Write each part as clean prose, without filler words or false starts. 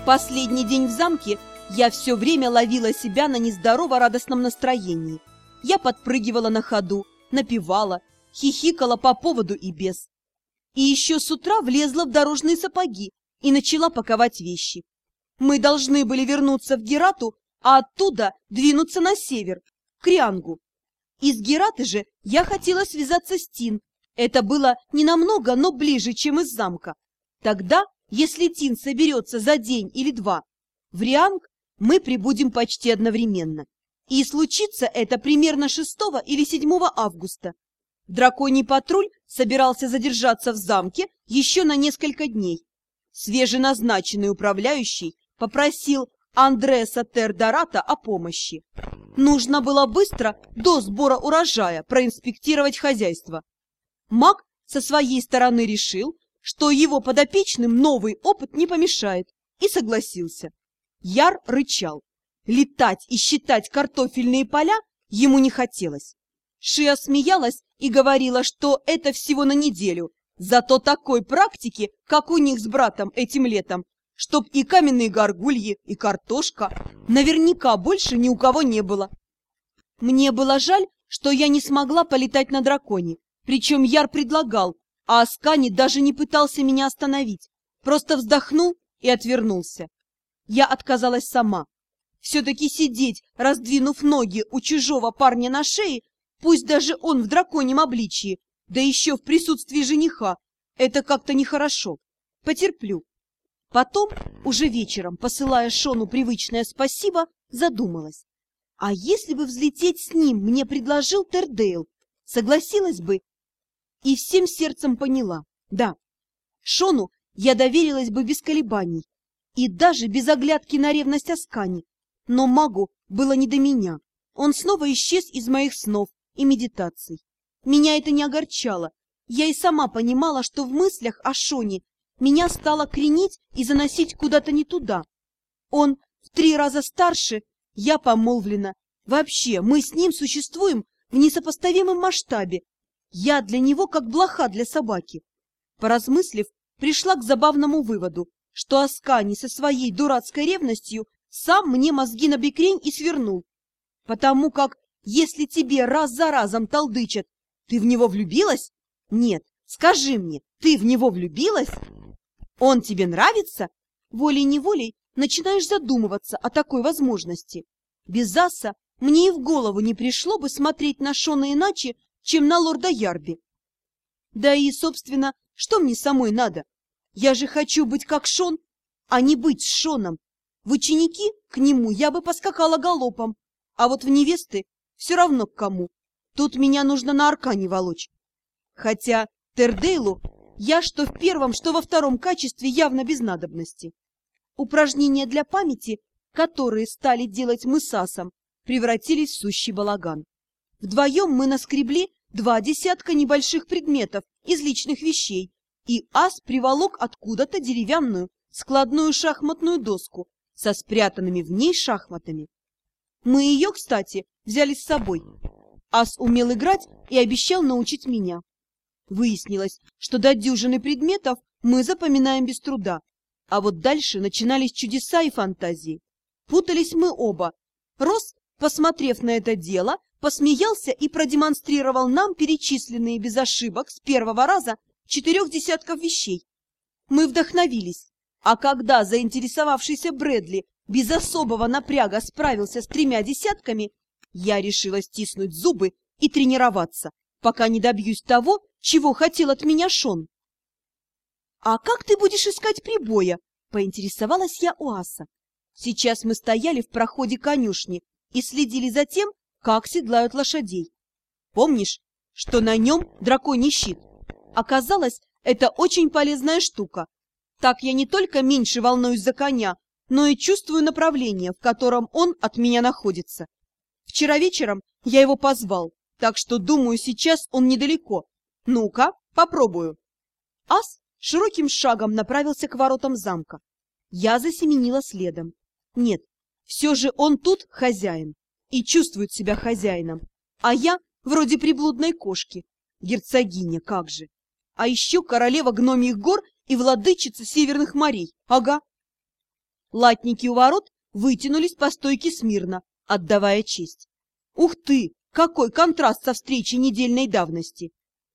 Последний день в замке я все время ловила себя на нездорово-радостном настроении. Я подпрыгивала на ходу, напевала, хихикала по поводу и без. И еще с утра влезла в дорожные сапоги и начала паковать вещи. Мы должны были вернуться в Герату, а оттуда двинуться на север, к Риангу. Из Гераты же я хотела связаться с Тин. Это было не намного, но ближе, чем из замка. Тогда, если Тин соберется за день или два, в Рианг мы прибудем почти одновременно. И случится это примерно 6 или 7 августа. Драконий патруль собирался задержаться в замке еще на несколько дней. Свеженазначенный управляющий попросил Андреса Тердората о помощи. Нужно было быстро, до сбора урожая, проинспектировать хозяйство. Маг со своей стороны решил, что его подопечным новый опыт не помешает, и согласился. Яр рычал. Летать и считать картофельные поля ему не хотелось. Шиа смеялась и говорила, что это всего на неделю, зато такой практики, как у них с братом этим летом, чтоб и каменные горгульи, и картошка, наверняка больше ни у кого не было. Мне было жаль, что я не смогла полетать на драконе, причем Яр предлагал, а Аскани даже не пытался меня остановить, просто вздохнул и отвернулся. Я отказалась сама. Все-таки сидеть, раздвинув ноги у чужого парня на шее, пусть даже он в драконьем обличии, да еще в присутствии жениха, это как-то нехорошо. Потерплю. Потом, уже вечером, посылая Шону привычное спасибо, задумалась. А если бы взлететь с ним мне предложил Тердейл, согласилась бы? И всем сердцем поняла, да, Шону я доверилась бы без колебаний и даже без оглядки на ревность Аскани. Но магу было не до меня. Он снова исчез из моих снов и медитаций. Меня это не огорчало. Я и сама понимала, что в мыслях о Шоне меня стало кренить и заносить куда-то не туда. Он в 3 раза старше, я помолвлена. Вообще, мы с ним существуем в несопоставимом масштабе. Я для него как блоха для собаки. Поразмыслив, пришла к забавному выводу, что Аскани со своей дурацкой ревностью сам мне мозги набекрень и свернул. Потому как, если тебе раз за разом толдычат: «Ты в него влюбилась?» Нет, скажи мне, ты в него влюбилась? Он тебе нравится? Волей-неволей начинаешь задумываться о такой возможности. Без аса мне и в голову не пришло бы смотреть на Шона иначе, чем на лорда Ярби. Да и, собственно, что мне самой надо? Я же хочу быть как Шон, а не быть с Шоном. В ученики к нему я бы поскакала галопом, а вот в невесты все равно к кому. Тут меня нужно на аркане волочь. Хотя Тердейлу я что в первом, что во втором качестве явно без надобности. Упражнения для памяти, которые стали делать мы с Асом, превратились в сущий балаган. Вдвоем мы наскребли 2 десятка небольших предметов из личных вещей, и Ас приволок откуда-то деревянную складную шахматную доску со спрятанными в ней шахматами. Мы ее, кстати, взяли с собой. Ас умел играть и обещал научить меня. Выяснилось, что до дюжины предметов мы запоминаем без труда, а вот дальше начинались чудеса и фантазии. Путались мы оба. Рос, посмотрев на это дело, посмеялся и продемонстрировал нам перечисленные без ошибок с первого раза 4 десятков вещей. Мы вдохновились. А когда заинтересовавшийся Брэдли без особого напряга справился с 3 десятками, я решила стиснуть зубы и тренироваться, пока не добьюсь того, чего хотел от меня Шон. — А как ты будешь искать прибоя? — поинтересовалась я у Аса. Сейчас мы стояли в проходе конюшни и следили за тем, как седлают лошадей. Помнишь, что на нем драконий щит? Оказалось, это очень полезная штука. Так я не только меньше волнуюсь за коня, но и чувствую направление, в котором он от меня находится. Вчера вечером я его позвал, так что, думаю, сейчас он недалеко. Ну-ка, попробую. Ас широким шагом направился к воротам замка. Я засеменила следом. Нет, все же он тут хозяин и чувствует себя хозяином, а я вроде приблудной кошки. Герцогиня, как же! А еще королева гномьих гор и владычица северных морей. Ага. Латники у ворот вытянулись по стойке смирно, отдавая честь. Ух ты, какой контраст со встречи недельной давности!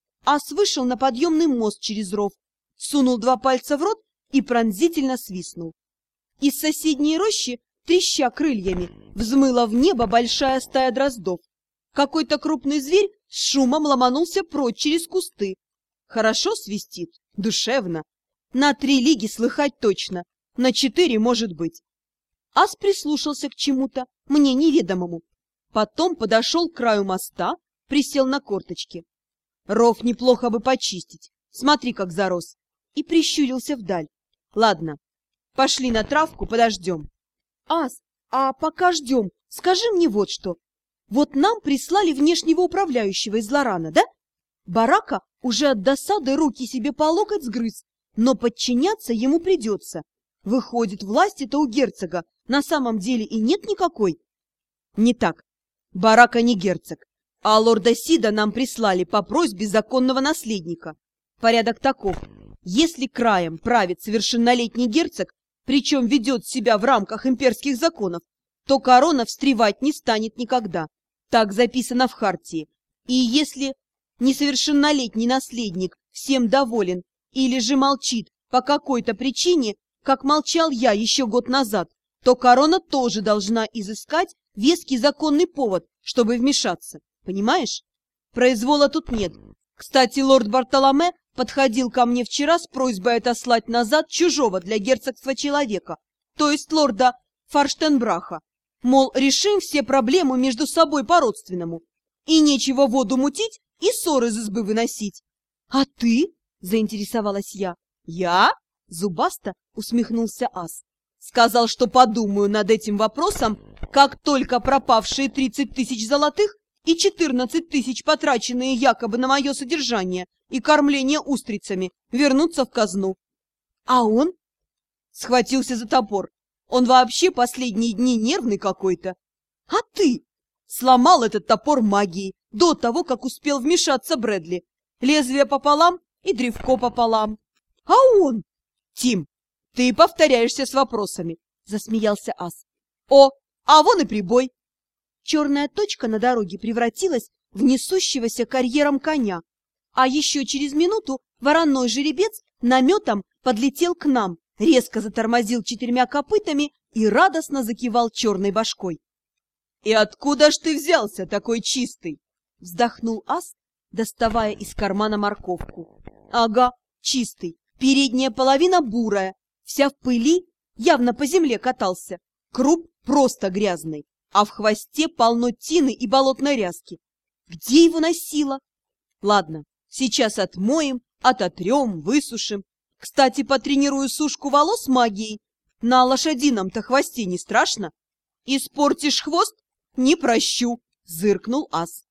Ас вышел на подъемный мост через ров, сунул 2 пальца в рот и пронзительно свистнул. Из соседней рощи, треща крыльями, взмыла в небо большая стая дроздов. Какой-то крупный зверь с шумом ломанулся прочь через кусты. Хорошо свистит, душевно. На 3 лиги слыхать точно, на 4 может быть. Ас прислушался к чему-то, мне неведомому. Потом подошел к краю моста, присел на корточки. Ров неплохо бы почистить, смотри, как зарос. И прищурился вдаль. Ладно, пошли на травку, подождем. Ас, а пока ждем, скажи мне вот что. Вот нам прислали внешнего управляющего из Лорана, да? Барака уже от досады руки себе по локоть сгрыз, но подчиняться ему придется. Выходит, власти-то у герцога на самом деле и нет никакой. Не так. Барака не герцог, а лорда Сида нам прислали по просьбе законного наследника. Порядок таков. Если краем правит совершеннолетний герцог, причем ведет себя в рамках имперских законов, то корона встревать не станет никогда. Так записано в хартии. И если несовершеннолетний наследник всем доволен или же молчит по какой-то причине, как молчал я еще год назад, то корона тоже должна изыскать веский законный повод, чтобы вмешаться. Понимаешь? Произвола тут нет. Кстати, лорд Бартоломе подходил ко мне вчера с просьбой отослать назад чужого для герцогства человека, то есть лорда Фарштенбраха. Мол, решим все проблемы между собой по-родственному. И нечего воду мутить и ссоры из избы выносить. — А ты? — заинтересовалась я. — Я? — зубасто усмехнулся Ас. Сказал, что подумаю над этим вопросом, как только пропавшие 30 000 золотых и 14 000, потраченные якобы на мое содержание и кормление устрицами, вернутся в казну. А он? Схватился за топор. Он вообще последние дни нервный какой-то. А ты? Сломал этот топор магией до того, как успел вмешаться Брэдли. Лезвие пополам и древко пополам. А он? Тим, ты повторяешься с вопросами, засмеялся Ас. О, а вон и прибой. Черная точка на дороге превратилась в несущегося карьером коня. А еще через минуту вороной жеребец наметом подлетел к нам, резко затормозил 4 копытами и радостно закивал черной башкой. — И откуда ж ты взялся такой чистый? — вздохнул Ас, доставая из кармана морковку. — Ага, чистый, передняя половина бурая, вся в пыли, явно по земле катался, круп просто грязный, а в хвосте полно тины и болотной ряски. Где его носило? Ладно, сейчас отмоем, ототрем, высушим. Кстати, потренирую сушку волос магией. На лошадином-то хвосте не страшно. Испортишь хвост? Не прощу, зыркнул Ас.